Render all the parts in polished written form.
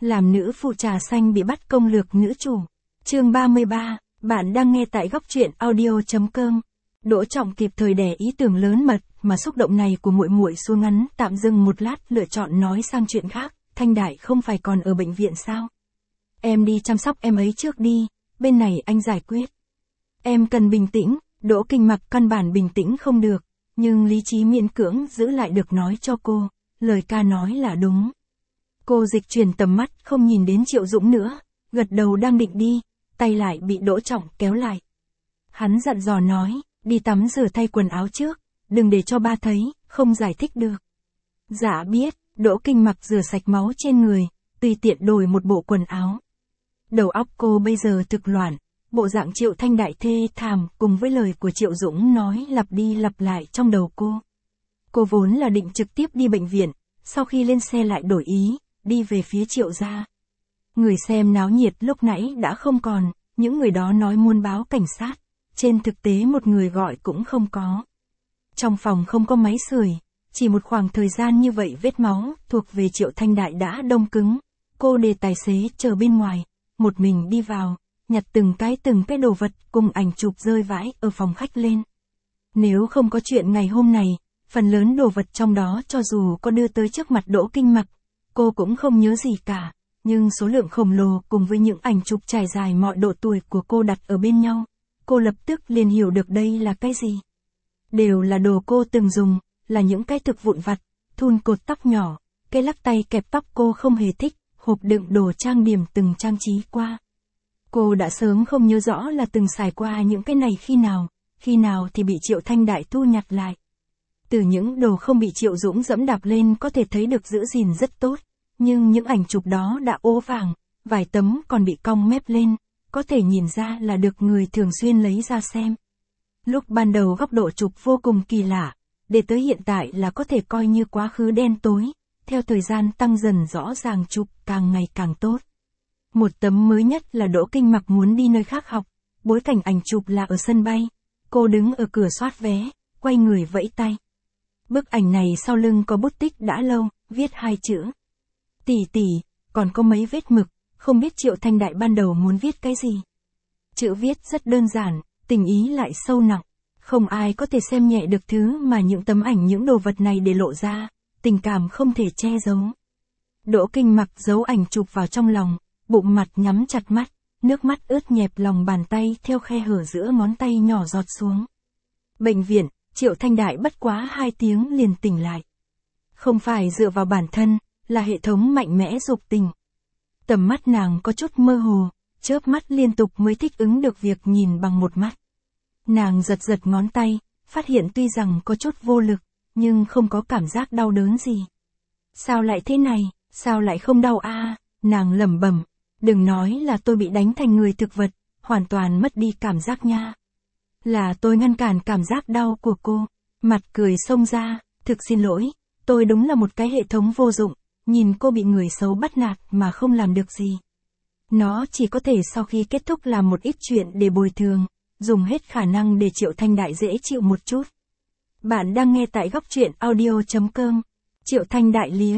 Làm nữ phụ trà xanh bị bắt công lược nữ chủ. Chương 33, bạn đang nghe tại góc truyện audio.com. Đỗ Trọng kịp thời đè ý tưởng lớn mật mà xúc động này của muội muội xuống ngắn, tạm dừng một lát lựa chọn nói sang chuyện khác. Thanh Đại không phải còn ở bệnh viện sao? Em đi chăm sóc em ấy trước đi, bên này anh giải quyết. Em cần bình tĩnh. Đỗ Kinh Mặc căn bản bình tĩnh không được, nhưng lý trí miễn cưỡng giữ lại được nói cho cô, lời ca nói là đúng. Cô dịch chuyển tầm mắt không nhìn đến Triệu Dũng nữa, gật đầu đang định đi, tay lại bị Đỗ Trọng kéo lại. Hắn dặn dò nói, đi tắm rửa thay quần áo trước, đừng để cho ba thấy, không giải thích được. Dạ biết. Đỗ Kinh Mặc rửa sạch máu trên người, tùy tiện đổi một bộ quần áo. Đầu óc cô bây giờ thực loạn, bộ dạng Triệu Thanh Đại thê thảm cùng với lời của Triệu Dũng nói lặp đi lặp lại trong đầu cô. Cô vốn là định trực tiếp đi bệnh viện, sau khi lên xe lại đổi ý, đi về phía Triệu gia. Người xem náo nhiệt lúc nãy đã không còn, những người đó nói muốn báo cảnh sát, trên thực tế một người gọi cũng không có. Trong phòng không có máy sưởi, chỉ một khoảng thời gian như vậy vết máu thuộc về Triệu Thanh Đại đã đông cứng. Cô để tài xế chờ bên ngoài, một mình đi vào, nhặt từng cái đồ vật cùng ảnh chụp rơi vãi ở phòng khách lên. Nếu không có chuyện ngày hôm này, phần lớn đồ vật trong đó cho dù có đưa tới trước mặt Đỗ Kinh Mặc, cô cũng không nhớ gì cả, nhưng số lượng khổng lồ cùng với những ảnh chụp trải dài mọi độ tuổi của cô đặt ở bên nhau, cô lập tức liền hiểu được đây là cái gì. Đều là đồ cô từng dùng, là những cái thực vụn vặt, thun cột tóc nhỏ, cái lắc tay kẹp tóc cô không hề thích, hộp đựng đồ trang điểm từng trang trí qua. Cô đã sớm không nhớ rõ là từng xài qua những cái này khi nào thì bị Triệu Thanh Đại thu nhặt lại. Từ những đồ không bị Triệu Dũng dẫm đạp lên có thể thấy được giữ gìn rất tốt, nhưng những ảnh chụp đó đã ố vàng, vài tấm còn bị cong mép lên, có thể nhìn ra là được người thường xuyên lấy ra xem. Lúc ban đầu góc độ chụp vô cùng kỳ lạ, để tới hiện tại là có thể coi như quá khứ đen tối, theo thời gian tăng dần rõ ràng chụp càng ngày càng tốt. Một tấm mới nhất là Đỗ Kinh Mặc muốn đi nơi khác học, bối cảnh ảnh chụp là ở sân bay, cô đứng ở cửa soát vé, quay người vẫy tay. Bức ảnh này sau lưng có bút tích đã lâu, viết hai chữ. Tỷ tỷ, còn có mấy vết mực, không biết Triệu Thanh Đại ban đầu muốn viết cái gì. Chữ viết rất đơn giản, tình ý lại sâu nặng, không ai có thể xem nhẹ được thứ mà những tấm ảnh những đồ vật này để lộ ra, tình cảm không thể che giấu. Đỗ Kinh Mặc giấu ảnh chụp vào trong lòng, bụng mặt nhắm chặt mắt, nước mắt ướt nhẹp lòng bàn tay theo khe hở giữa ngón tay nhỏ giọt xuống. Bệnh viện, Triệu Thanh Đại bất quá 2 tiếng liền tỉnh lại. Không phải dựa vào bản thân, là hệ thống mạnh mẽ dục tình. Tầm mắt nàng có chút mơ hồ, chớp mắt liên tục mới thích ứng được việc nhìn bằng một mắt. Nàng giật ngón tay, phát hiện tuy rằng có chút vô lực, nhưng không có cảm giác đau đớn gì. Sao lại thế này, sao lại không đau a? Nàng lẩm bẩm, đừng nói là tôi bị đánh thành người thực vật, hoàn toàn mất đi cảm giác nha. Là tôi ngăn cản cảm giác đau của cô, mặt cười xông ra, thực xin lỗi, tôi đúng là một cái hệ thống vô dụng, nhìn cô bị người xấu bắt nạt mà không làm được gì. Nó chỉ có thể sau khi kết thúc làm một ít chuyện để bồi thường, dùng hết khả năng để Triệu Thanh Đại dễ chịu một chút. Bạn đang nghe tại góc truyện audio.com. Triệu Thanh Đại lía,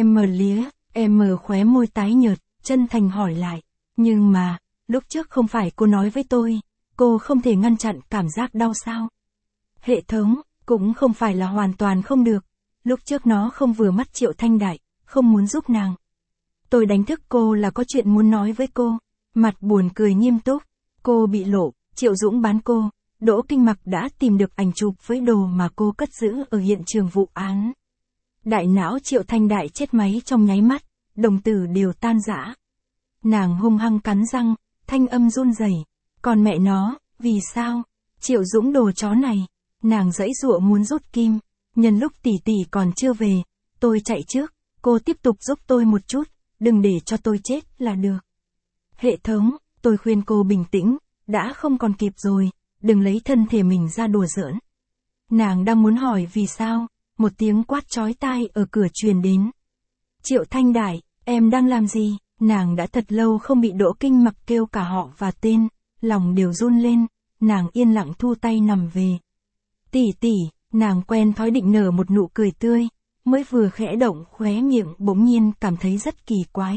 em khóe môi tái nhợt, chân thành hỏi lại. Nhưng mà, lúc trước không phải cô nói với tôi, cô không thể ngăn chặn cảm giác đau sao? Hệ thống, cũng không phải là hoàn toàn không được. Lúc trước nó không vừa mắt Triệu Thanh Đại, không muốn giúp nàng. Tôi đánh thức cô là có chuyện muốn nói với cô. Mặt buồn cười nghiêm túc. Cô bị lộ, Triệu Dũng bán cô. Đỗ Kinh Mặc đã tìm được ảnh chụp với đồ mà cô cất giữ ở hiện trường vụ án. Đại não Triệu Thanh Đại chết máy trong nháy mắt, đồng tử đều tan rã. Nàng hung hăng cắn răng, thanh âm run rẩy. Còn mẹ nó, vì sao? Triệu Dũng đồ chó này. Nàng giãy giụa muốn rút kim. Nhân lúc tỷ tỷ còn chưa về, tôi chạy trước, cô tiếp tục giúp tôi một chút, đừng để cho tôi chết là được. Hệ thống, tôi khuyên cô bình tĩnh, đã không còn kịp rồi, đừng lấy thân thể mình ra đùa giỡn. Nàng đang muốn hỏi vì sao, một tiếng quát chói tai ở cửa truyền đến. Triệu Thanh Đại, em đang làm gì? Nàng đã thật lâu không bị Đỗ Kinh Mặc kêu cả họ và tên, lòng đều run lên, nàng yên lặng thu tay nằm về. Tỷ tỷ, nàng quen thói định nở một nụ cười tươi, mới vừa khẽ động khóe miệng bỗng nhiên cảm thấy rất kỳ quái,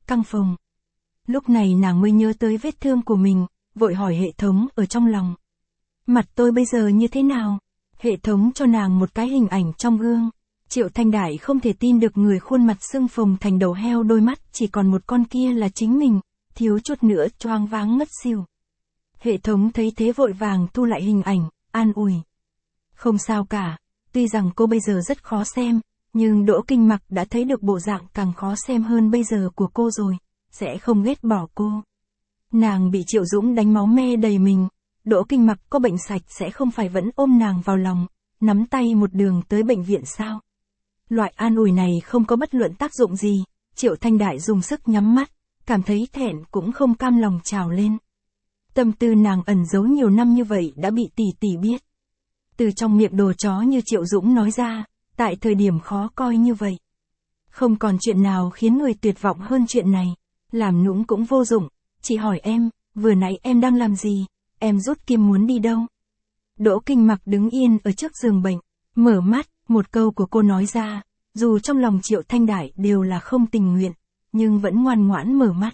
căng phồng. Lúc này nàng mới nhớ tới vết thương của mình, vội hỏi hệ thống ở trong lòng. Mặt tôi bây giờ như thế nào? Hệ thống cho nàng một cái hình ảnh trong gương. Triệu Thanh Đại không thể tin được người khuôn mặt sưng phồng thành đầu heo, đôi mắt chỉ còn một con kia là chính mình, thiếu chút nữa choáng váng ngất xỉu. Hệ thống thấy thế vội vàng thu lại hình ảnh, an ủi. Không sao cả, tuy rằng cô bây giờ rất khó xem, nhưng Đỗ Kinh Mặc đã thấy được bộ dạng càng khó xem hơn bây giờ của cô rồi, sẽ không ghét bỏ cô. Nàng bị Triệu Dũng đánh máu me đầy mình, Đỗ Kinh Mặc có bệnh sạch sẽ không phải vẫn ôm nàng vào lòng, nắm tay một đường tới bệnh viện sao? Loại an ủi này không có bất luận tác dụng gì, Triệu Thanh Đại dùng sức nhắm mắt, cảm thấy thẹn cũng không cam lòng trào lên. Tâm tư nàng ẩn giấu nhiều năm như vậy đã bị tỷ tỷ biết. Từ trong miệng đồ chó như Triệu Dũng nói ra, tại thời điểm khó coi như vậy. Không còn chuyện nào khiến người tuyệt vọng hơn chuyện này, làm nũng cũng vô dụng, chị hỏi em, vừa nãy em đang làm gì, em rút kim muốn đi đâu? Đỗ Kinh Mặc đứng yên ở trước giường bệnh, mở mắt, một câu của cô nói ra, dù trong lòng Triệu Thanh Đại đều là không tình nguyện, nhưng vẫn ngoan ngoãn mở mắt.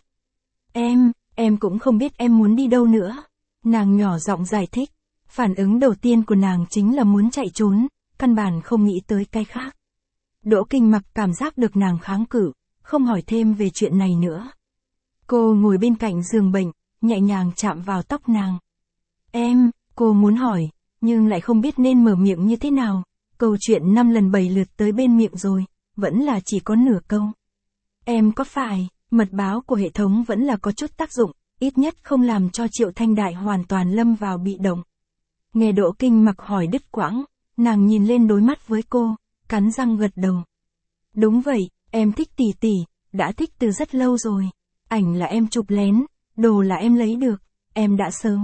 Em cũng không biết em muốn đi đâu nữa. Nàng nhỏ giọng giải thích, phản ứng đầu tiên của nàng chính là muốn chạy trốn, căn bản không nghĩ tới cái khác. Đỗ Kinh Mặc cảm giác được nàng kháng cự, không hỏi thêm về chuyện này nữa. Cô ngồi bên cạnh giường bệnh, nhẹ nhàng chạm vào tóc nàng. Cô muốn hỏi, nhưng lại không biết nên mở miệng như thế nào. Câu chuyện 5 lần 7 lượt tới bên miệng rồi, vẫn là chỉ có nửa câu. Em có phải, mật báo của hệ thống vẫn là có chút tác dụng, ít nhất không làm cho Triệu Thanh Đại hoàn toàn lâm vào bị động. Nghe Đỗ Kinh Mặc hỏi đứt quãng, nàng nhìn lên đối mắt với cô, cắn răng gật đầu. Đúng vậy, em thích tỷ tỷ, đã thích từ rất lâu rồi. Ảnh là em chụp lén, đồ là em lấy được, em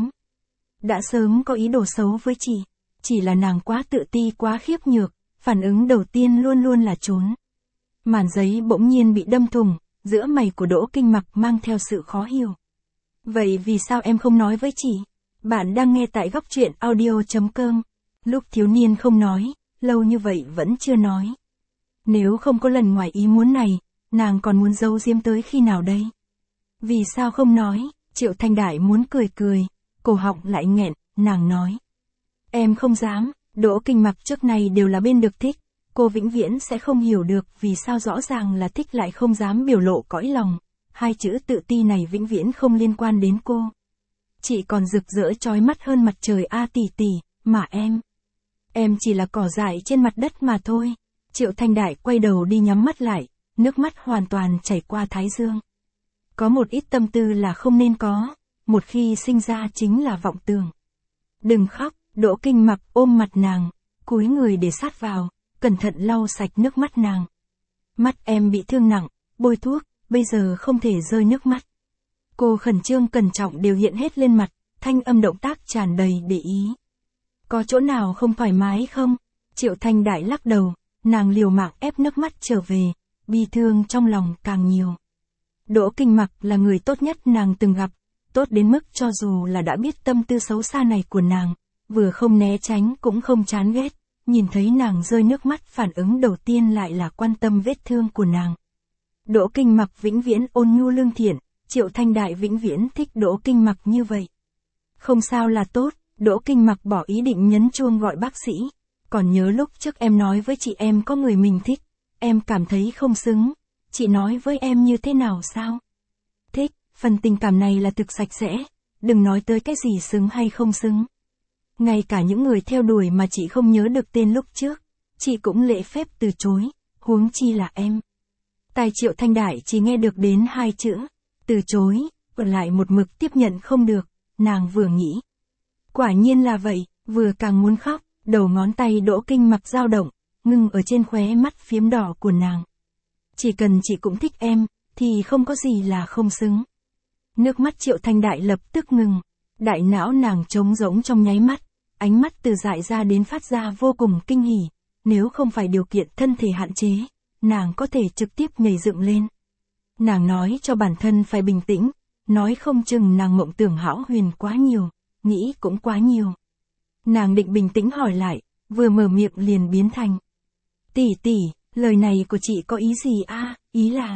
đã sớm có ý đồ xấu với chị. Chỉ là nàng quá tự ti quá khiếp nhược, phản ứng đầu tiên luôn luôn là trốn. Màn giấy bỗng nhiên bị đâm thủng, giữa mày của Đỗ Kinh Mặc mang theo sự khó hiểu. Vậy vì sao em không nói với chị? Bạn đang nghe tại góc truyện audio.com. Lúc thiếu niên không nói, lâu như vậy vẫn chưa nói. Nếu không có lần ngoài ý muốn này, nàng còn muốn giấu giếm tới khi nào đây? Vì sao không nói? Triệu Thanh Đại muốn cười, cổ họng lại nghẹn, nàng nói. Em không dám, Đỗ Kinh Mặc trước này đều là bên được thích, cô vĩnh viễn sẽ không hiểu được vì sao rõ ràng là thích lại không dám biểu lộ cõi lòng, hai chữ tự ti này vĩnh viễn không liên quan đến cô. Chị còn rực rỡ chói mắt hơn mặt trời tỷ tỷ, mà em chỉ là cỏ dại trên mặt đất mà thôi. Triệu Thanh Đại quay đầu đi nhắm mắt lại, nước mắt hoàn toàn chảy qua thái dương. Có một ít tâm tư là không nên có, một khi sinh ra chính là vọng tưởng. Đừng khóc, Đỗ Kinh Mặc ôm mặt nàng, cúi người để sát vào, cẩn thận lau sạch nước mắt nàng. Mắt em bị thương nặng, bôi thuốc, bây giờ không thể rơi nước mắt. Cô khẩn trương cẩn trọng đều hiện hết lên mặt, thanh âm động tác tràn đầy để ý. Có chỗ nào không thoải mái không? Triệu Thanh Đại lắc đầu, nàng liều mạng ép nước mắt trở về, bi thương trong lòng càng nhiều. Đỗ Kinh Mặc là người tốt nhất nàng từng gặp, tốt đến mức cho dù là đã biết tâm tư xấu xa này của nàng, vừa không né tránh cũng không chán ghét, nhìn thấy nàng rơi nước mắt phản ứng đầu tiên lại là quan tâm vết thương của nàng. Đỗ Kinh Mặc vĩnh viễn ôn nhu lương thiện, Triệu Thanh Đại vĩnh viễn thích Đỗ Kinh Mặc như vậy. Không sao là tốt, Đỗ Kinh Mặc bỏ ý định nhấn chuông gọi bác sĩ. Còn nhớ lúc trước em nói với chị em có người mình thích, em cảm thấy không xứng, chị nói với em như thế nào sao? Thích, phần tình cảm này là thực sạch sẽ, đừng nói tới cái gì xứng hay không xứng. Ngay cả những người theo đuổi mà chị không nhớ được tên lúc trước, chị cũng lễ phép từ chối, huống chi là em. Tai Triệu Thanh Đại chỉ nghe được đến 2 chữ, từ chối, còn lại một mực tiếp nhận không được, nàng vừa nghĩ. Quả nhiên là vậy, vừa càng muốn khóc, đầu ngón tay Đỗ Kinh Mặc dao động, ngưng ở trên khóe mắt phiếm đỏ của nàng. Chỉ cần chị cũng thích em, thì không có gì là không xứng. Nước mắt Triệu Thanh Đại lập tức ngừng, đại não nàng trống rỗng trong nháy mắt, ánh mắt từ dại ra đến phát ra vô cùng kinh hỉ, nếu không phải điều kiện thân thể hạn chế, nàng có thể trực tiếp nhảy dựng lên. Nàng nói cho bản thân phải bình tĩnh, nói không chừng nàng mộng tưởng hão huyền quá nhiều, nghĩ cũng quá nhiều. Nàng định bình tĩnh hỏi lại, vừa mở miệng liền biến thành. Tỷ tỷ, lời này của chị có ý gì a? Ý là,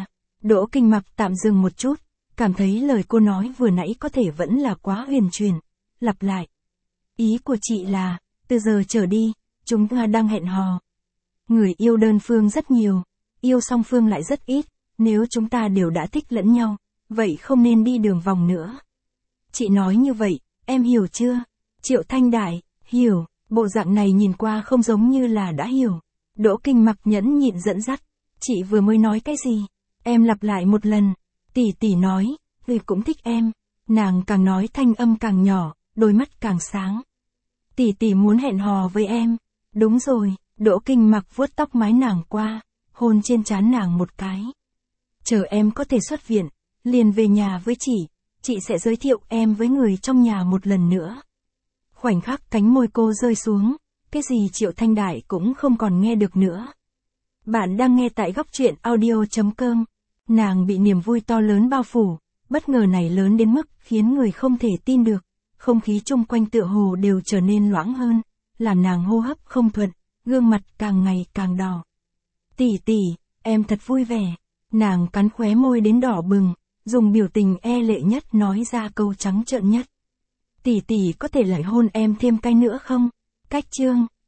Đỗ Kinh Mặc tạm dừng một chút, cảm thấy lời cô nói vừa nãy có thể vẫn là quá huyền chuyển. Lặp lại. Ý của chị là, từ giờ trở đi, chúng ta đang hẹn hò. Người yêu đơn phương rất nhiều, yêu song phương lại rất ít, nếu chúng ta đều đã thích lẫn nhau, vậy không nên đi đường vòng nữa. Chị nói như vậy, em hiểu chưa? Triệu Thanh Đại, hiểu, bộ dạng này nhìn qua không giống như là đã hiểu. Đỗ Kinh Mặc nhẫn nhịn dẫn dắt. Chị vừa mới nói cái gì? Em lặp lại một lần. Tỷ tỷ nói, người cũng thích em. Nàng càng nói thanh âm càng nhỏ, đôi mắt càng sáng. Tỷ tỷ muốn hẹn hò với em. Đúng rồi, Đỗ Kinh Mặc vuốt tóc mái nàng qua, hôn trên trán nàng một cái. Chờ em có thể xuất viện, liền về nhà với chị sẽ giới thiệu em với người trong nhà một lần nữa. Khoảnh khắc cánh môi cô rơi xuống, cái gì Triệu Thanh Đại cũng không còn nghe được nữa. Bạn đang nghe tại góc truyện audio.com. Nàng bị niềm vui to lớn bao phủ, bất ngờ này lớn đến mức khiến người không thể tin được. Không khí chung quanh tựa hồ đều trở nên loãng hơn, làm nàng hô hấp không thuận, gương mặt càng ngày càng đỏ. Tỷ tỷ, em thật vui vẻ. Nàng cắn khóe môi đến đỏ bừng, dùng biểu tình e lệ nhất nói ra câu trắng trợn nhất. Tỷ tỷ có thể lại hôn em thêm cái nữa không? Cách chương.